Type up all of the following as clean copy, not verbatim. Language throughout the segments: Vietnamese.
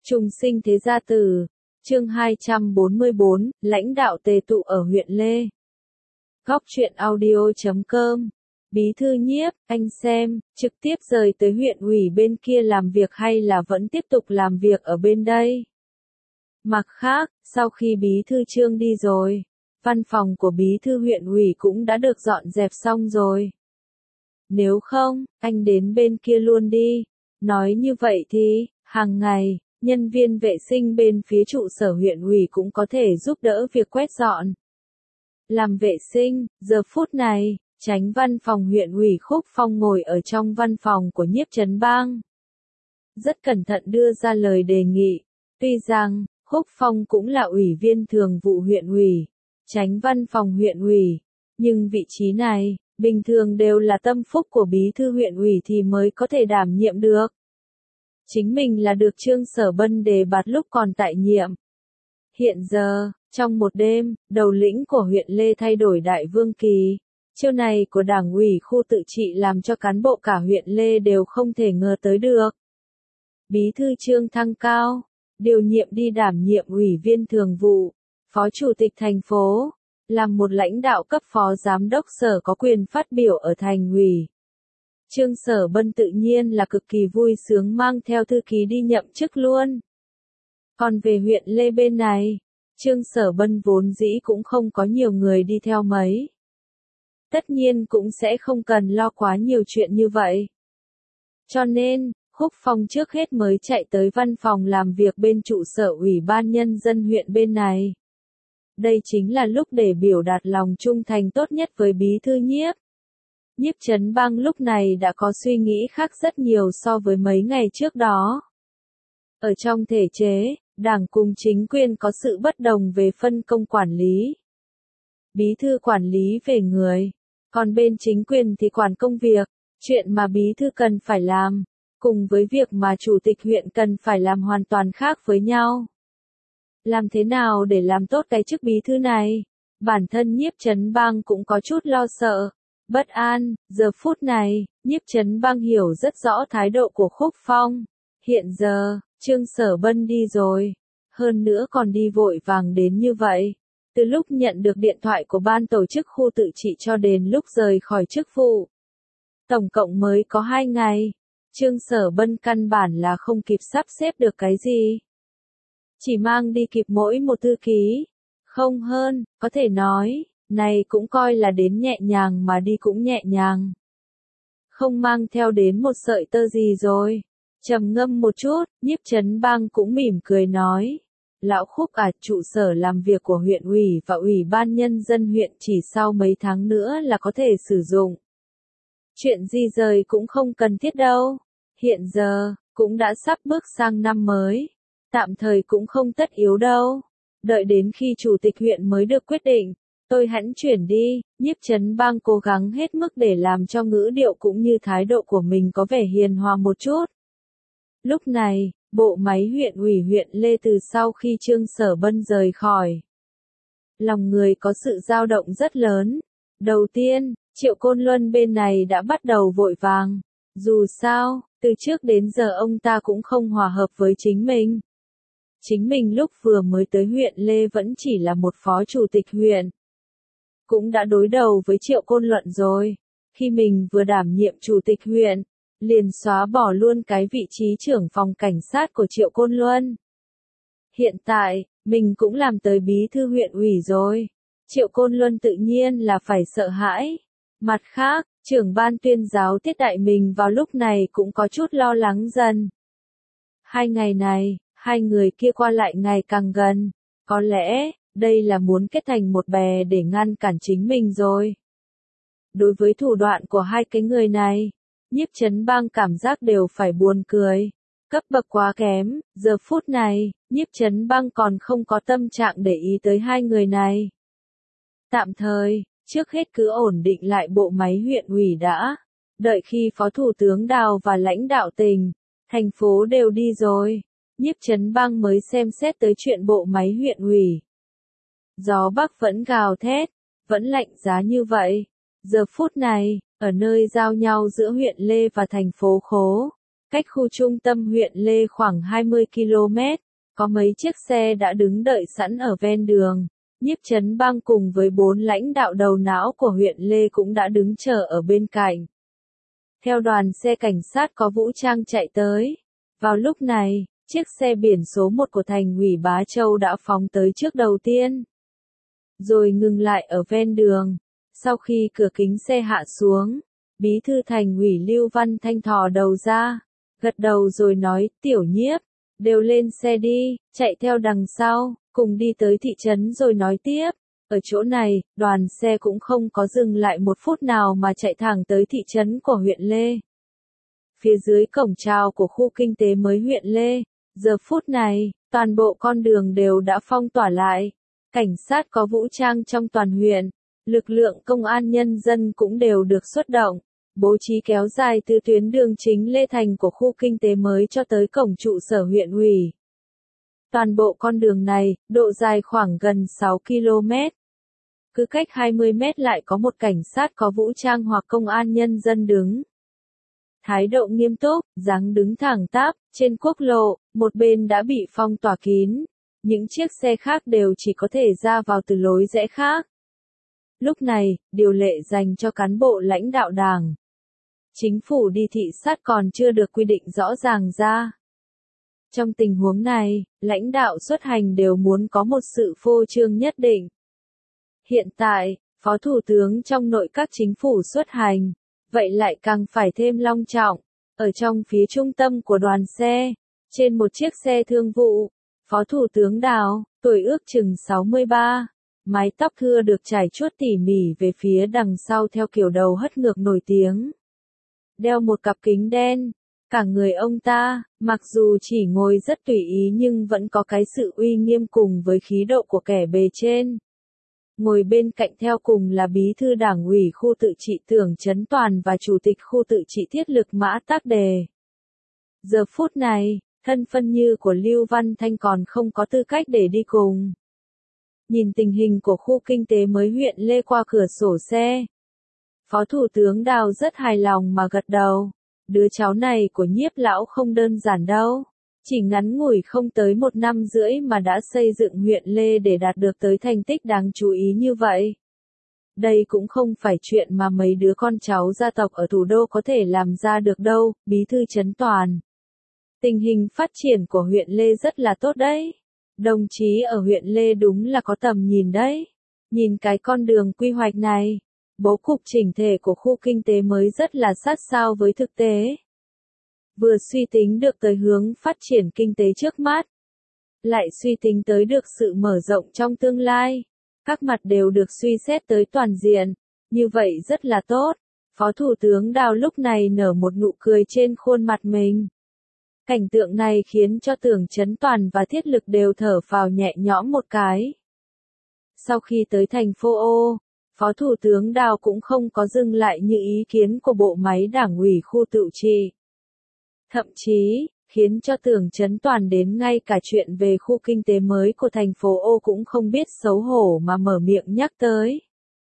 Trùng sinh thế gia tử, chương 244, lãnh đạo tề tụ ở huyện Lê. Góc truyện audio.com. Bí thư Nhiếp, anh xem, trực tiếp rời tới huyện ủy bên kia làm việc hay là vẫn tiếp tục làm việc ở bên đây? Mặt khác, sau khi bí thư Trương đi rồi, văn phòng của bí thư huyện ủy cũng đã được dọn dẹp xong rồi. Nếu không, anh đến bên kia luôn đi. Nói như vậy thì, hàng ngày, nhân viên vệ sinh bên phía trụ sở huyện ủy cũng có thể giúp đỡ việc quét dọn. Làm vệ sinh, giờ phút này, Chánh văn phòng huyện ủy Khúc Phong ngồi ở trong văn phòng của Nhiếp Trấn Bang. Rất cẩn thận đưa ra lời đề nghị, tuy rằng, Khúc Phong cũng là ủy viên thường vụ huyện ủy, Chánh văn phòng huyện ủy, nhưng vị trí này, bình thường đều là tâm phúc của bí thư huyện ủy thì mới có thể đảm nhiệm được. Chính mình là được Trương Sở Bân đề bạt lúc còn tại nhiệm. Hiện giờ, trong một đêm, đầu lĩnh của huyện Lê thay đổi Đại Vương Kỳ. Chiêu này của Đảng ủy khu tự trị làm cho cán bộ cả huyện Lê đều không thể ngờ tới được. Bí thư Trương thăng cao, điều nhiệm đi đảm nhiệm ủy viên thường vụ, phó chủ tịch thành phố, làm một lãnh đạo cấp phó giám đốc sở có quyền phát biểu ở thành ủy. Trương Sở Bân tự nhiên là cực kỳ vui sướng mang theo thư ký đi nhậm chức luôn. Còn về huyện Lê bên này, Trương Sở Bân vốn dĩ cũng không có nhiều người đi theo mấy. Tất nhiên cũng sẽ không cần lo quá nhiều chuyện như vậy. Cho nên, Khúc Phong trước hết mới chạy tới văn phòng làm việc bên trụ sở Ủy ban Nhân dân huyện bên này. Đây chính là lúc để biểu đạt lòng trung thành tốt nhất với bí thư Nhiếp. Nhiếp Trấn Bang lúc này đã có suy nghĩ khác rất nhiều so với mấy ngày trước đó. Ở trong thể chế, đảng cùng chính quyền có sự bất đồng về phân công quản lý. Bí thư quản lý về người, còn bên chính quyền thì quản công việc, chuyện mà bí thư cần phải làm, cùng với việc mà chủ tịch huyện cần phải làm hoàn toàn khác với nhau. Làm thế nào để làm tốt cái chức bí thư này? Bản thân Nhiếp Trấn Bang cũng có chút lo sợ, bất an. Giờ phút này, Nhiếp Trấn Bang hiểu rất rõ thái độ của Khúc Phong. Hiện giờ, Trương Sở Bân đi rồi, hơn nữa còn đi vội vàng đến như vậy. Từ lúc nhận được điện thoại của ban tổ chức khu tự trị cho đến lúc rời khỏi chức vụ, tổng cộng mới có 2 ngày. Trương Sở Bân căn bản là không kịp sắp xếp được cái gì. Chỉ mang đi kịp mỗi một thư ký. Không hơn, có thể nói, này cũng coi là đến nhẹ nhàng mà đi cũng nhẹ nhàng. Không mang theo đến một sợi tơ gì rồi. Trầm ngâm một chút, Nhiếp Trấn Bang cũng mỉm cười nói. Lão Khúc à, trụ sở làm việc của huyện ủy và ủy ban nhân dân huyện chỉ sau mấy tháng nữa là có thể sử dụng. Chuyện di rời cũng không cần thiết đâu. Hiện giờ, cũng đã sắp bước sang năm mới. Tạm thời cũng không tất yếu đâu. Đợi đến khi chủ tịch huyện mới được quyết định, tôi hẵng chuyển đi. Nhiếp Trấn Bang cố gắng hết mức để làm cho ngữ điệu cũng như thái độ của mình có vẻ hiền hòa một chút. Lúc này, bộ máy huyện ủy huyện Lê từ sau khi Trương Sở Bân rời khỏi, lòng người có sự dao động rất lớn. Đầu tiên, Triệu Côn Luân bên này đã bắt đầu vội vàng. Dù sao, từ trước đến giờ ông ta cũng không hòa hợp với chính mình. Chính mình lúc vừa mới tới huyện Lê vẫn chỉ là một phó chủ tịch huyện. Cũng đã đối đầu với Triệu Côn Luân rồi. Khi mình vừa đảm nhiệm chủ tịch huyện, liền xóa bỏ luôn cái vị trí trưởng phòng cảnh sát của Triệu Côn Luân. Hiện tại, mình cũng làm tới bí thư huyện ủy rồi. Triệu Côn Luân tự nhiên là phải sợ hãi. Mặt khác, trưởng ban tuyên giáo Tiết Đại mình vào lúc này cũng có chút lo lắng dần. 2 ngày này, hai người kia qua lại ngày càng gần. Có lẽ, đây là muốn kết thành một bè để ngăn cản chính mình rồi. Đối với thủ đoạn của hai cái người này, Nhiếp Trấn Bang cảm giác đều phải buồn cười. Cấp bậc quá kém, giờ phút này, Nhiếp Trấn Bang còn không có tâm trạng để ý tới hai người này. Tạm thời, trước hết cứ ổn định lại bộ máy huyện ủy đã. Đợi khi Phó Thủ tướng Đào và lãnh đạo tỉnh, thành phố đều đi rồi, Nhiếp Trấn Bang mới xem xét tới chuyện bộ máy huyện ủy. Gió Bắc vẫn gào thét, vẫn lạnh giá như vậy. Giờ phút này, ở nơi giao nhau giữa huyện Lê và thành phố Khố, cách khu trung tâm huyện Lê khoảng 20 km, có mấy chiếc xe đã đứng đợi sẵn ở ven đường. Nhiếp Chấn Bang cùng với 4 lãnh đạo đầu não của huyện Lê cũng đã đứng chờ ở bên cạnh. Theo đoàn xe cảnh sát có vũ trang chạy tới. Vào lúc này, chiếc xe biển số 1 của thành ủy Bá Châu đã phóng tới trước đầu tiên. Rồi ngừng lại ở ven đường. Sau khi cửa kính xe hạ xuống, Bí thư thành ủy Lưu Văn Thanh thò đầu ra, gật đầu rồi nói, Tiểu Nhiếp, đều lên xe đi, chạy theo đằng sau, cùng đi tới thị trấn rồi nói tiếp. Ở chỗ này, đoàn xe cũng không có dừng lại một phút nào mà chạy thẳng tới thị trấn của huyện Lê. Phía dưới cổng chào của khu kinh tế mới huyện Lê, giờ phút này, toàn bộ con đường đều đã phong tỏa lại. Cảnh sát có vũ trang trong toàn huyện, lực lượng công an nhân dân cũng đều được xuất động, bố trí kéo dài từ tuyến đường chính Lê Thành của khu kinh tế mới cho tới cổng trụ sở huyện ủy. Toàn bộ con đường này, độ dài khoảng gần 6 km. Cứ cách 20 mét lại có một cảnh sát có vũ trang hoặc công an nhân dân đứng. Thái độ nghiêm túc, dáng đứng thẳng tắp, trên quốc lộ, một bên đã bị phong tỏa kín. Những chiếc xe khác đều chỉ có thể ra vào từ lối rẽ khác. Lúc này, điều lệ dành cho cán bộ lãnh đạo đảng. Chính phủ đi thị sát còn chưa được quy định rõ ràng ra. Trong tình huống này, lãnh đạo xuất hành đều muốn có một sự phô trương nhất định. Hiện tại, Phó Thủ tướng trong nội các chính phủ xuất hành, vậy lại càng phải thêm long trọng. Ở trong phía trung tâm của đoàn xe, trên một chiếc xe thương vụ, Phó Thủ tướng Đào, tuổi ước chừng 63, mái tóc thưa được trải chuốt tỉ mỉ về phía đằng sau theo kiểu đầu hất ngược nổi tiếng. Đeo một cặp kính đen, cả người ông ta, mặc dù chỉ ngồi rất tùy ý nhưng vẫn có cái sự uy nghiêm cùng với khí độ của kẻ bề trên. Ngồi bên cạnh theo cùng là bí thư đảng ủy khu tự trị Tưởng Chấn Toàn và chủ tịch khu tự trị Thiết Lực Mã Tắc Đề. Giờ phút này, thân phận như của Lưu Văn Thanh còn không có tư cách để đi cùng. Nhìn tình hình của khu kinh tế mới huyện Lê qua cửa sổ xe, Phó Thủ tướng Đào rất hài lòng mà gật đầu. Đứa cháu này của Nhiếp lão không đơn giản đâu. Chỉ ngắn ngủi không tới 1 năm rưỡi mà đã xây dựng huyện Lê để đạt được tới thành tích đáng chú ý như vậy. Đây cũng không phải chuyện mà mấy đứa con cháu gia tộc ở thủ đô có thể làm ra được đâu, Bí thư Chấn Toàn. Tình hình phát triển của huyện Lê rất là tốt đấy. Đồng chí ở huyện Lê đúng là có tầm nhìn đấy. Nhìn cái con đường quy hoạch này, bố cục chỉnh thể của khu kinh tế mới rất là sát sao với thực tế. Vừa suy tính được tới hướng phát triển kinh tế trước mắt, lại suy tính tới được sự mở rộng trong tương lai. Các mặt đều được suy xét tới toàn diện, như vậy rất là tốt. Phó Thủ tướng Đào lúc này nở một nụ cười trên khuôn mặt mình. Cảnh tượng này khiến cho Tưởng Chấn Toàn và Thiết Lực đều thở phào nhẹ nhõm một cái. Sau khi tới thành phố O, Phó Thủ tướng Đào cũng không có dừng lại như ý kiến của bộ máy đảng ủy khu tự trị. Thậm chí, khiến cho Tưởng Chấn Toàn đến ngay cả chuyện về khu kinh tế mới của thành phố O cũng không biết xấu hổ mà mở miệng nhắc tới.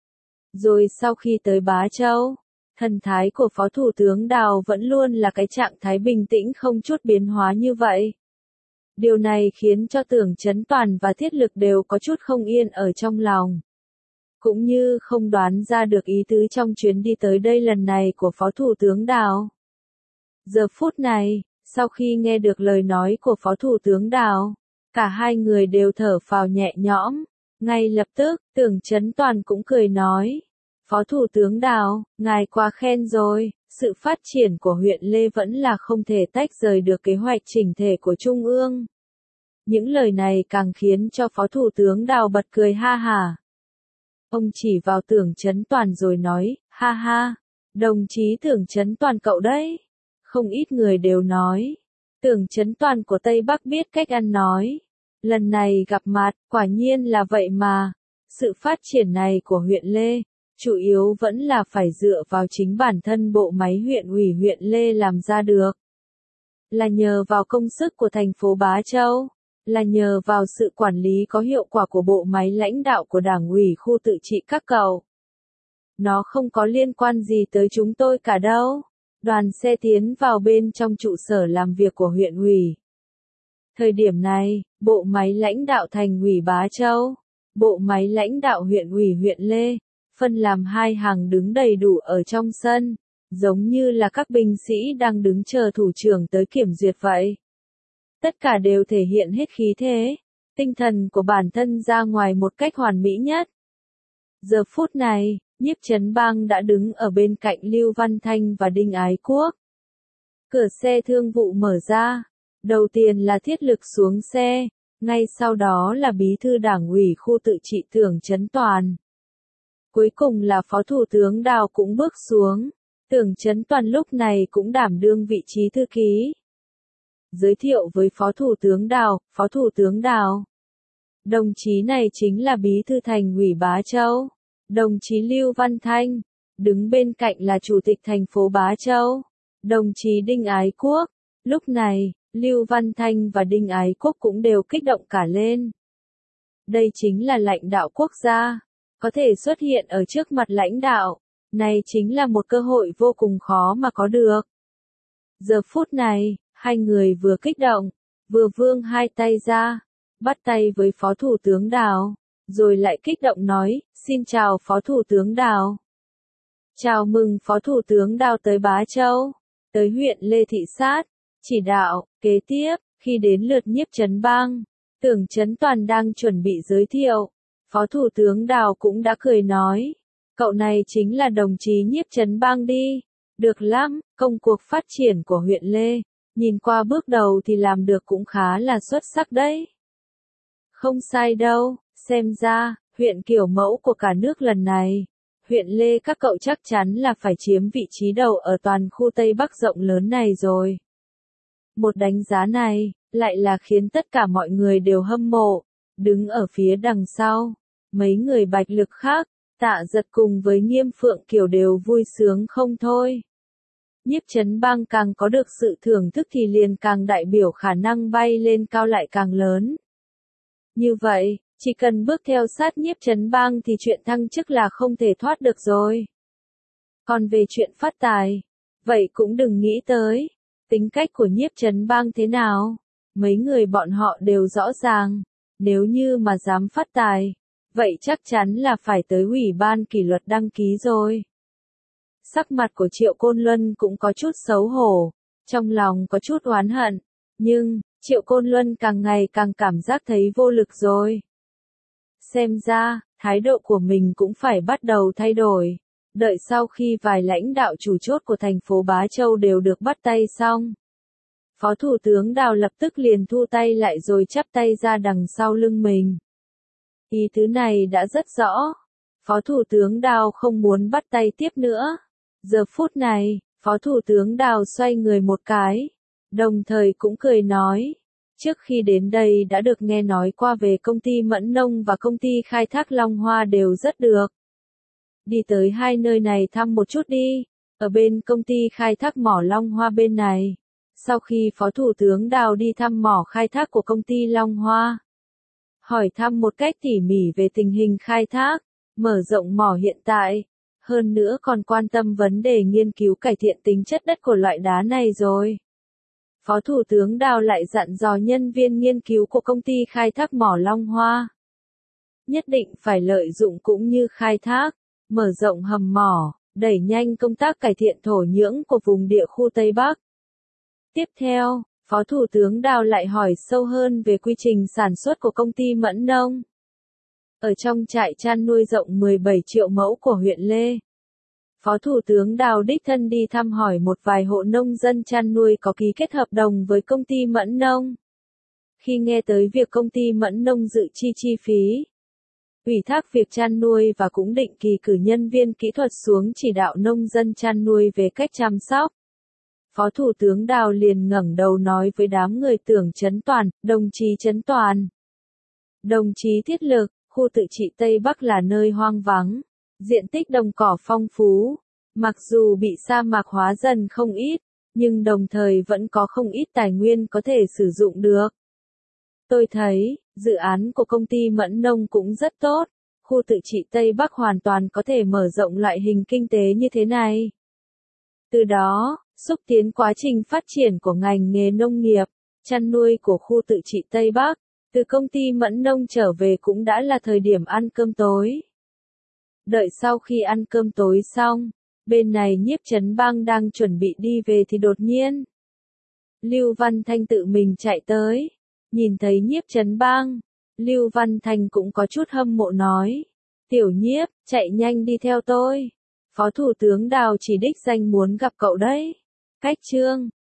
Rồi sau khi tới Bá Châu, thần thái của Phó Thủ tướng Đào vẫn luôn là cái trạng thái bình tĩnh không chút biến hóa như vậy. Điều này khiến cho Tưởng Chấn Toàn và Thiết Lực đều có chút không yên ở trong lòng. Cũng như không đoán ra được ý tứ trong chuyến đi tới đây lần này của Phó Thủ tướng Đào. Giờ phút này, sau khi nghe được lời nói của Phó Thủ tướng Đào, cả hai người đều thở phào nhẹ nhõm. Ngay lập tức, Tưởng Chấn Toàn cũng cười nói. Phó Thủ tướng Đào, ngài quá khen rồi, sự phát triển của huyện Lê vẫn là không thể tách rời được kế hoạch chỉnh thể của Trung ương. Những lời này càng khiến cho Phó Thủ tướng Đào bật cười ha hả. Ông chỉ vào Tưởng Chấn Toàn rồi nói, ha ha, đồng chí Tưởng Chấn Toàn cậu đấy. Không ít người đều nói, Tưởng Chấn Toàn của Tây Bắc biết cách ăn nói. Lần này gặp mặt, quả nhiên là vậy mà. Sự phát triển này của huyện Lê, chủ yếu vẫn là phải dựa vào chính bản thân bộ máy huyện ủy huyện Lê làm ra được. Là nhờ vào công sức của thành phố Bá Châu, là nhờ vào sự quản lý có hiệu quả của bộ máy lãnh đạo của đảng ủy khu tự trị các cậu. Nó không có liên quan gì tới chúng tôi cả đâu. Đoàn xe tiến vào bên trong trụ sở làm việc của huyện ủy. Thời điểm này, bộ máy lãnh đạo thành ủy Bá Châu, bộ máy lãnh đạo huyện ủy huyện Lê, phân làm hai hàng đứng đầy đủ ở trong sân, giống như là các binh sĩ đang đứng chờ thủ trưởng tới kiểm duyệt vậy. Tất cả đều thể hiện hết khí thế, tinh thần của bản thân ra ngoài một cách hoàn mỹ nhất. Giờ phút này, Nhiếp Chấn Bang đã đứng ở bên cạnh Lưu Văn Thanh và Đinh Ái Quốc. Cửa xe thương vụ mở ra, đầu tiên là Thiết Lực xuống xe, ngay sau đó là Bí thư Đảng ủy khu tự trị Tưởng Chấn Toàn. Cuối cùng là Phó Thủ tướng Đào cũng bước xuống, Tưởng Chấn Toàn lúc này cũng đảm đương vị trí thư ký. Giới thiệu với Phó Thủ tướng Đào, Phó Thủ tướng Đào. Đồng chí này chính là Bí thư Thành ủy Bá Châu. Đồng chí Lưu Văn Thanh, đứng bên cạnh là Chủ tịch thành phố Bá Châu, đồng chí Đinh Ái Quốc. Lúc này, Lưu Văn Thanh và Đinh Ái Quốc cũng đều kích động cả lên. Đây chính là lãnh đạo quốc gia, có thể xuất hiện ở trước mặt lãnh đạo, này chính là một cơ hội vô cùng khó mà có được. Giờ phút này, hai người vừa kích động, vừa vươn hai tay ra, bắt tay với Phó Thủ tướng Đào. Rồi lại kích động nói, xin chào Phó Thủ tướng Đào. Chào mừng Phó Thủ tướng Đào tới Bá Châu, tới huyện Lê thị sát, chỉ đạo. Kế tiếp, khi đến lượt Nhiếp Chấn Bang, Tưởng Chấn Toàn đang chuẩn bị giới thiệu, Phó Thủ tướng Đào cũng đã cười nói, cậu này chính là đồng chí Nhiếp Chấn Bang đi, được lắm, công cuộc phát triển của huyện Lê, nhìn qua bước đầu thì làm được cũng khá là xuất sắc đấy. Không sai đâu. Xem ra, huyện kiểu mẫu của cả nước lần này, huyện Lê các cậu chắc chắn là phải chiếm vị trí đầu ở toàn khu Tây Bắc rộng lớn này rồi. Một đánh giá này, lại là khiến tất cả mọi người đều hâm mộ, đứng ở phía đằng sau. Mấy người Bạch Lực khác, Tạ Giật cùng với Nghiêm Phượng Kiều đều vui sướng không thôi. Nhiếp Chấn Bang càng có được sự thưởng thức thì liền càng đại biểu khả năng bay lên cao lại càng lớn. Như vậy, chỉ cần bước theo sát Nhiếp Chấn Bang thì chuyện thăng chức là không thể thoát được rồi. Còn về chuyện phát tài, vậy cũng đừng nghĩ tới. Tính cách của Nhiếp Chấn Bang thế nào, mấy người bọn họ đều rõ ràng. Nếu như mà dám phát tài, vậy chắc chắn là phải tới Ủy ban kỷ luật đăng ký rồi. Sắc mặt của Triệu Côn Luân cũng có chút xấu hổ, trong lòng có chút oán hận. Nhưng, Triệu Côn Luân càng ngày càng cảm giác thấy vô lực rồi. Xem ra, thái độ của mình cũng phải bắt đầu thay đổi. Đợi sau khi vài lãnh đạo chủ chốt của thành phố Bá Châu đều được bắt tay xong. Phó Thủ tướng Đào lập tức liền thu tay lại rồi chắp tay ra đằng sau lưng mình. Ý tứ này đã rất rõ. Phó Thủ tướng Đào không muốn bắt tay tiếp nữa. Giờ phút này, Phó Thủ tướng Đào xoay người một cái. Đồng thời cũng cười nói. Trước khi đến đây đã được nghe nói qua về công ty Mẫn Nông và công ty khai thác Long Hoa đều rất được. Đi tới hai nơi này thăm một chút đi, ở bên công ty khai thác mỏ Long Hoa bên này. Sau khi Phó Thủ tướng Đào đi thăm mỏ khai thác của công ty Long Hoa, hỏi thăm một cách tỉ mỉ về tình hình khai thác, mở rộng mỏ hiện tại, hơn nữa còn quan tâm vấn đề nghiên cứu cải thiện tính chất đất của loại đá này rồi. Phó Thủ tướng Đào lại dặn dò nhân viên nghiên cứu của công ty khai thác mỏ Long Hoa. Nhất định phải lợi dụng cũng như khai thác, mở rộng hầm mỏ, đẩy nhanh công tác cải thiện thổ nhưỡng của vùng địa khu Tây Bắc. Tiếp theo, Phó Thủ tướng Đào lại hỏi sâu hơn về quy trình sản xuất của công ty Mẫn Nông. Ở trong trại chăn nuôi rộng 17 triệu mẫu của huyện Lê, Phó Thủ tướng Đào đích thân đi thăm hỏi một vài hộ nông dân chăn nuôi có ký kết hợp đồng với công ty Mẫn Nông. Khi nghe tới việc công ty Mẫn Nông dự chi phí, ủy thác việc chăn nuôi và cũng định kỳ cử nhân viên kỹ thuật xuống chỉ đạo nông dân chăn nuôi về cách chăm sóc, Phó Thủ tướng Đào liền ngẩng đầu nói với đám người Tưởng Chấn Toàn, đồng chí Chấn Toàn, đồng chí Thiết Lực, khu tự trị Tây Bắc là nơi hoang vắng, diện tích đồng cỏ phong phú, mặc dù bị sa mạc hóa dần không ít, nhưng đồng thời vẫn có không ít tài nguyên có thể sử dụng được. Tôi thấy, dự án của công ty Mẫn Nông cũng rất tốt, khu tự trị Tây Bắc hoàn toàn có thể mở rộng loại hình kinh tế như thế này. Từ đó, xúc tiến quá trình phát triển của ngành nghề nông nghiệp, chăn nuôi của khu tự trị Tây Bắc. Từ công ty Mẫn Nông trở về cũng đã là thời điểm ăn cơm tối. Đợi sau khi ăn cơm tối xong, bên này Nhiếp Chấn Bang đang chuẩn bị đi về thì đột nhiên Lưu Văn Thanh tự mình chạy tới. Nhìn thấy Nhiếp Chấn Bang, Lưu Văn Thanh cũng có chút hâm mộ nói. Tiểu Nhiếp, chạy nhanh đi theo tôi. Phó Thủ tướng Đào chỉ đích danh muốn gặp cậu đấy. Cách chương